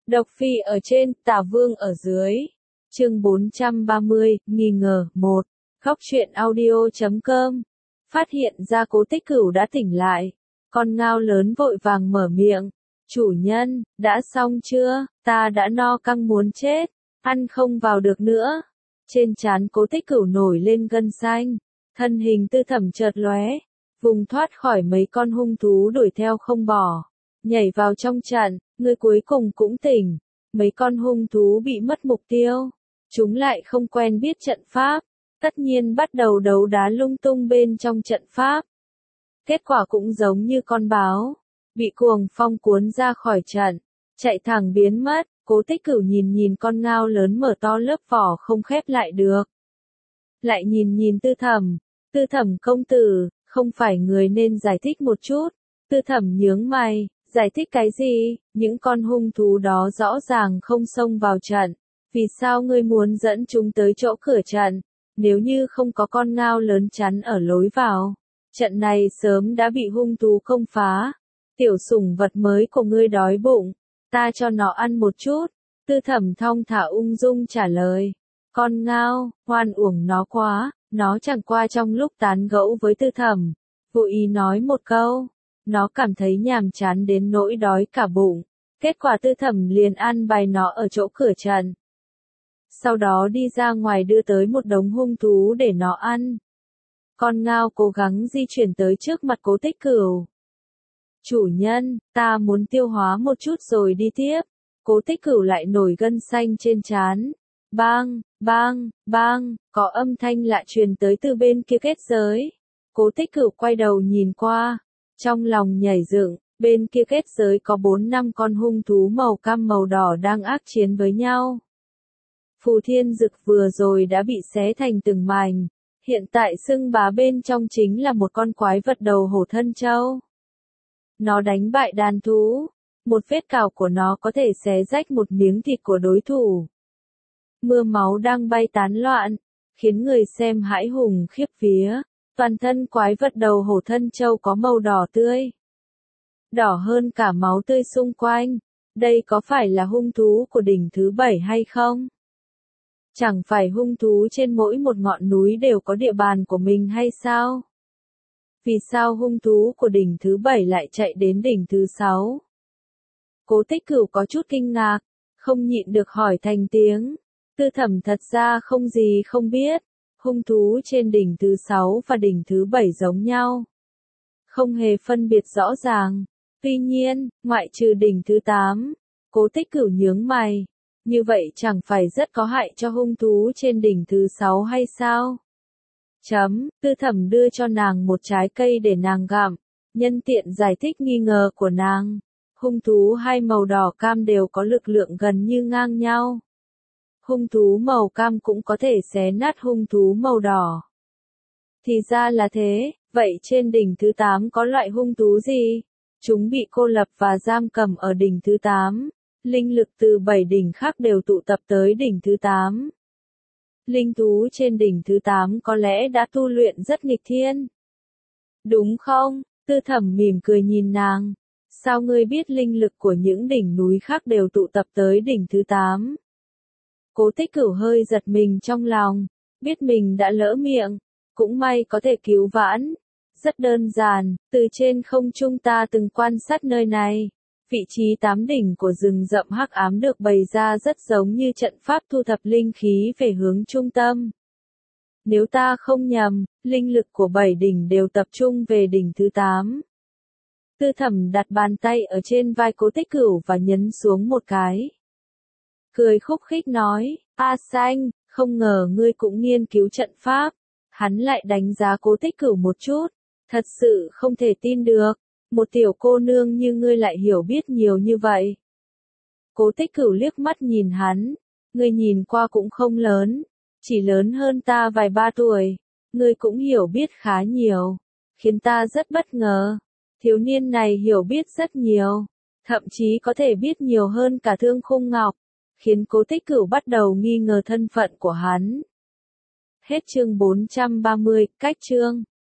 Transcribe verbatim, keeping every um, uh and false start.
Độc Phi ở trên, Tả Vương ở dưới. Chương bốn trăm ba mươi, nghi ngờ, một. Góc truyện audio chấm com. Phát hiện ra Cố Tích Cửu đã tỉnh lại. Con ngao lớn vội vàng mở miệng. Chủ nhân, đã xong chưa? Ta đã no căng muốn chết. Ăn không vào được nữa. Trên trán Cố Tích Cửu nổi lên gân xanh. Thân hình Tư Thẩm chợt lóe. Vùng thoát khỏi mấy con hung thú đuổi theo không bỏ. Nhảy vào trong trận, người cuối cùng cũng tỉnh. Mấy con hung thú bị mất mục tiêu. Chúng lại không quen biết trận pháp. Tất nhiên bắt đầu đấu đá lung tung bên trong trận pháp. Kết quả cũng giống như con báo. Bị cuồng phong cuốn ra khỏi trận. Chạy thẳng biến mất. Cố Tích Cửu nhìn nhìn con ngao lớn mở to lớp vỏ không khép lại được. Lại nhìn nhìn Tư Thẩm. Tư Thẩm công tử, không phải người nên giải thích một chút. Tư Thẩm nhướng mày. Giải thích cái gì? Những con hung thú đó rõ ràng không xông vào trận. Vì sao ngươi muốn dẫn chúng tới chỗ cửa trận? Nếu như không có con ngao lớn chắn ở lối vào, trận này sớm đã bị hung thú công phá. Tiểu sủng vật mới của ngươi đói bụng, ta cho nó ăn một chút. Tư Thẩm thong thả ung dung trả lời. Con ngao, hoan uổng nó quá, nó chẳng qua trong lúc tán gẫu với Tư Thẩm, vô ý nói một câu. Nó cảm thấy nhàm chán đến nỗi đói cả bụng. Kết quả Tư Thẩm liền ăn bài nó ở chỗ cửa trận. Sau đó đi ra ngoài đưa tới một đống hung thú để nó ăn. Con ngao cố gắng di chuyển tới trước mặt Cố Tích Cửu. Chủ nhân, ta muốn tiêu hóa một chút rồi đi tiếp. Cố Tích Cửu lại nổi gân xanh trên trán. Bang, bang, bang, có âm thanh lạ truyền tới từ bên kia kết giới. Cố Tích Cửu quay đầu nhìn qua. Trong lòng nhảy dựng, bên kia kết giới có bốn năm con hung thú màu cam màu đỏ đang ác chiến với nhau. Phù Thiên Dực vừa rồi đã bị xé thành từng mảnh, hiện tại xưng bá bên trong chính là một con quái vật đầu hổ thân trâu. Nó đánh bại đàn thú, một vết cào của nó có thể xé rách một miếng thịt của đối thủ. Mưa máu đang bay tán loạn, khiến người xem hãi hùng khiếp vía. Toàn thân quái vật đầu hổ thân trâu có màu đỏ tươi. Đỏ hơn cả máu tươi xung quanh. Đây có phải là hung thú của đỉnh thứ bảy hay không? Chẳng phải hung thú trên mỗi một ngọn núi đều có địa bàn của mình hay sao? Vì sao hung thú của đỉnh thứ bảy lại chạy đến đỉnh thứ sáu? Cố Tích Cửu có chút kinh ngạc, không nhịn được hỏi thành tiếng. Tư Thẩm thật ra không gì không biết. Hung thú trên đỉnh thứ sáu và đỉnh thứ bảy giống nhau. Không hề phân biệt rõ ràng. Tuy nhiên, ngoại trừ đỉnh thứ tám, Cố Tích Cửu nhướng mày. Như vậy chẳng phải rất có hại cho hung thú trên đỉnh thứ sáu hay sao? Chấm, Tư Thẩm đưa cho nàng một trái cây để nàng gặm. Nhân tiện giải thích nghi ngờ của nàng. Hung thú hai màu đỏ cam đều có lực lượng gần như ngang nhau. Hung thú màu cam cũng có thể xé nát hung thú màu đỏ. Thì ra là thế, vậy trên đỉnh thứ tám có loại hung thú gì? Chúng bị cô lập và giam cầm ở đỉnh thứ tám. Linh lực từ bảy đỉnh khác đều tụ tập tới đỉnh thứ tám. Linh thú trên đỉnh thứ tám có lẽ đã tu luyện rất nghịch thiên. Đúng không? Tư Thẩm mỉm cười nhìn nàng. Sao ngươi biết linh lực của những đỉnh núi khác đều tụ tập tới đỉnh thứ tám? Cố Tích Cửu hơi giật mình trong lòng, biết mình đã lỡ miệng, cũng may có thể cứu vãn. Rất đơn giản, từ trên không trung ta từng quan sát nơi này, vị trí tám đỉnh của rừng rậm hắc ám được bày ra rất giống như trận pháp thu thập linh khí về hướng trung tâm. Nếu ta không nhầm, linh lực của bảy đỉnh đều tập trung về đỉnh thứ tám. Tư Thẩm đặt bàn tay ở trên vai Cố Tích Cửu và nhấn xuống một cái. Cười khúc khích nói, A Xanh, không ngờ ngươi cũng nghiên cứu trận pháp. Hắn lại đánh giá Cố Tích Cửu một chút, thật sự không thể tin được, một tiểu cô nương như ngươi lại hiểu biết nhiều như vậy. Cố Tích Cửu liếc mắt nhìn hắn, ngươi nhìn qua cũng không lớn, chỉ lớn hơn ta vài ba tuổi, ngươi cũng hiểu biết khá nhiều, khiến ta rất bất ngờ. Thiếu niên này hiểu biết rất nhiều, thậm chí có thể biết nhiều hơn cả Thương Khung Ngọc. Khiến Cố Tích Cửu bắt đầu nghi ngờ thân phận của hắn. Hết chương bốn trăm ba mươi, cách chương.